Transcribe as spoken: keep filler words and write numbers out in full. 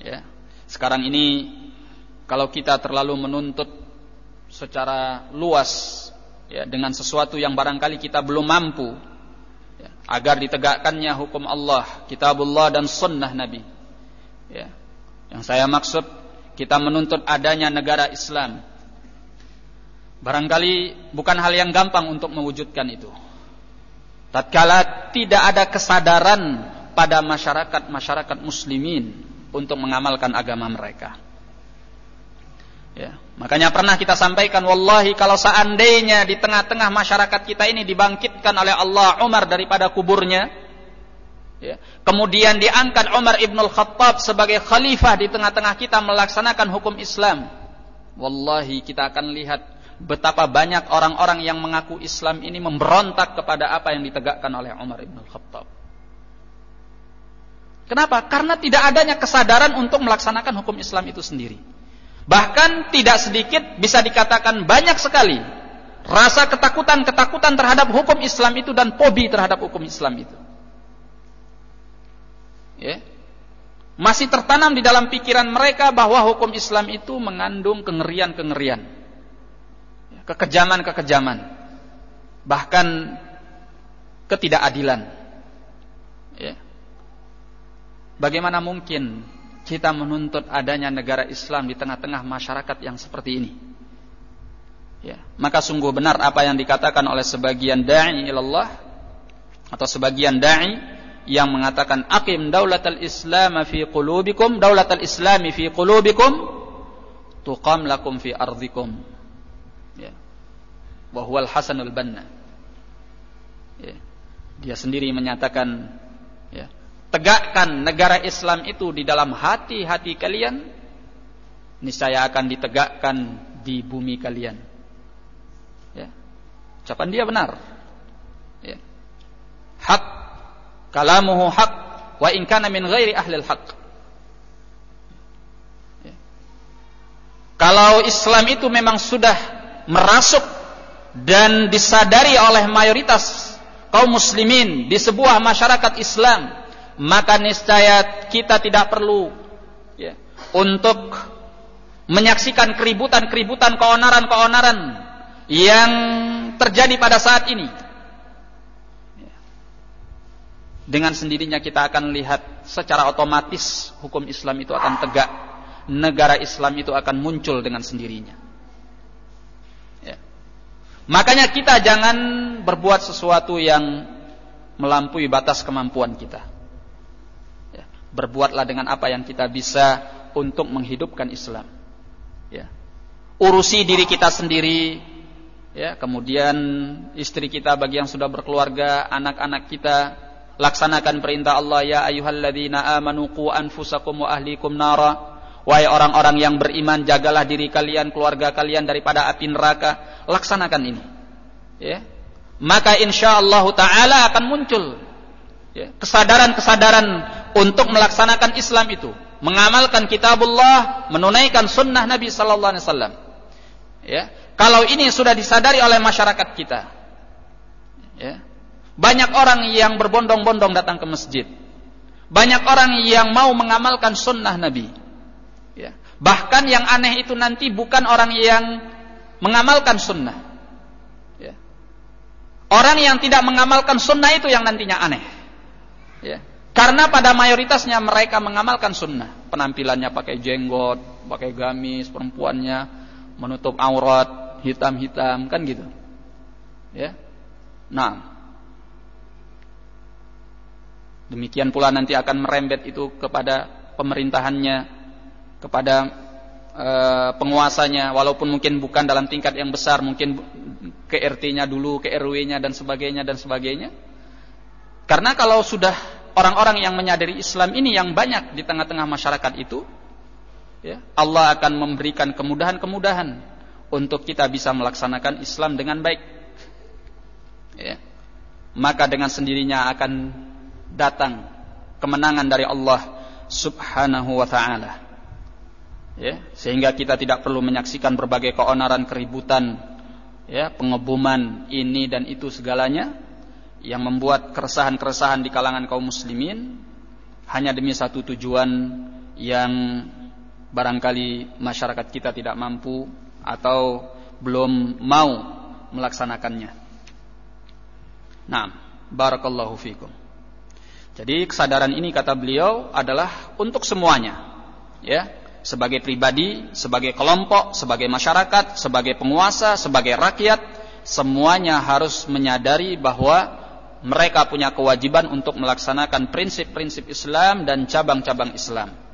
Ya. Sekarang ini kalau kita terlalu menuntut secara luas ya, dengan sesuatu yang barangkali kita belum mampu ya, agar ditegakkannya hukum Allah, kitabullah dan sunnah Nabi ya. Yang saya maksud kita menuntut adanya negara Islam, barangkali bukan hal yang gampang untuk mewujudkan itu tatkala tidak ada kesadaran pada masyarakat-masyarakat muslimin untuk mengamalkan agama mereka. Ya, makanya pernah kita sampaikan, wallahi kalau seandainya di tengah-tengah masyarakat kita ini dibangkitkan oleh Allah Umar daripada kuburnya, ya, kemudian diangkat Umar ibnul Khattab sebagai khalifah di tengah-tengah kita melaksanakan hukum Islam, wallahi kita akan lihat betapa banyak orang-orang yang mengaku Islam ini memberontak kepada apa yang ditegakkan oleh Umar ibnul Khattab. Kenapa? Karena tidak adanya kesadaran untuk melaksanakan hukum Islam itu sendiri. Bahkan tidak sedikit, bisa dikatakan banyak sekali rasa ketakutan-ketakutan terhadap hukum Islam itu dan fobi terhadap hukum Islam itu. Ya. Masih tertanam di dalam pikiran mereka bahwa hukum Islam itu mengandung kengerian-kengerian, kekejaman-kekejaman, bahkan ketidakadilan. Ya. Bagaimana mungkin kita menuntut adanya negara Islam di tengah-tengah masyarakat yang seperti ini? Ya, maka sungguh benar apa yang dikatakan oleh sebagian da'i ilallah atau sebagian da'i yang mengatakan aqim daulatal Islam fi qulubikum, daulatal Islami fi qulubikum tuqam lakum fi ardikum. Ya. Wa huwal Hasanul Banna. Ya. Dia sendiri menyatakan, ya, tegakkan negara Islam itu di dalam hati-hati kalian, niscaya akan ditegakkan di bumi kalian. Ya. Ucapan dia benar. Ya. Hak, kalamuhu hak, wa in kana min ghairi ahlil haq. Ya. Kalau Islam itu memang sudah merasuk dan disadari oleh mayoritas kaum muslimin di sebuah masyarakat Islam, maka niscaya kita tidak perlu ya, untuk menyaksikan keributan-keributan, keonaran-keonaran yang terjadi pada saat ini. Dengan sendirinya kita akan lihat secara otomatis hukum Islam itu akan tegak, negara Islam itu akan muncul dengan sendirinya. Ya. Makanya kita jangan berbuat sesuatu yang melampaui batas kemampuan kita. Berbuatlah dengan apa yang kita bisa untuk menghidupkan Islam. Ya. Urusi diri kita sendiri, ya, kemudian istri kita bagi yang sudah berkeluarga, anak-anak kita, laksanakan perintah Allah, ya ayyuhalladzina amanu qu anfusakum wa ahlikum nara. Wahai orang-orang yang beriman, jagalah diri kalian, keluarga kalian daripada api neraka. Laksanakan ini. Ya. Maka insyaallah taala akan muncul ya, kesadaran-kesadaran untuk melaksanakan Islam itu, mengamalkan kitabullah, menunaikan sunnah Nabi sallallahu alaihi wasallam. Ya, kalau ini sudah disadari oleh masyarakat kita, ya, banyak orang yang berbondong-bondong datang ke masjid, banyak orang yang mau mengamalkan sunnah Nabi. Ya, bahkan yang aneh itu nanti bukan orang yang mengamalkan sunnah. Ya, orang yang tidak mengamalkan sunnah itu yang nantinya aneh. Ya. Karena pada mayoritasnya mereka mengamalkan sunnah, penampilannya pakai jenggot, pakai gamis, perempuannya menutup aurat, hitam-hitam, kan gitu. Ya. Nah, demikian pula nanti akan merembet itu kepada pemerintahannya, kepada e, penguasanya, walaupun mungkin bukan dalam tingkat yang besar, mungkin ke R T-nya dulu, ke R W-nya dan sebagainya dan sebagainya. Karena kalau sudah orang-orang yang menyadari Islam ini yang banyak di tengah-tengah masyarakat itu, ya, Allah akan memberikan kemudahan-kemudahan untuk kita bisa melaksanakan Islam dengan baik. Ya. Maka dengan sendirinya akan datang kemenangan dari Allah Subhanahu wa ta'ala. Ya, sehingga kita tidak perlu menyaksikan berbagai keonaran, keributan, ya, pengeboman ini dan itu segalanya yang membuat keresahan-keresahan di kalangan kaum muslimin hanya demi satu tujuan, yang barangkali masyarakat kita tidak mampu atau belum mau melaksanakannya. Nah, barakallahu fikum. Jadi kesadaran ini kata beliau adalah untuk semuanya, ya, sebagai pribadi, sebagai kelompok, sebagai masyarakat, sebagai penguasa, sebagai rakyat, semuanya harus menyadari bahwa mereka punya kewajiban untuk melaksanakan prinsip-prinsip Islam dan cabang-cabang Islam.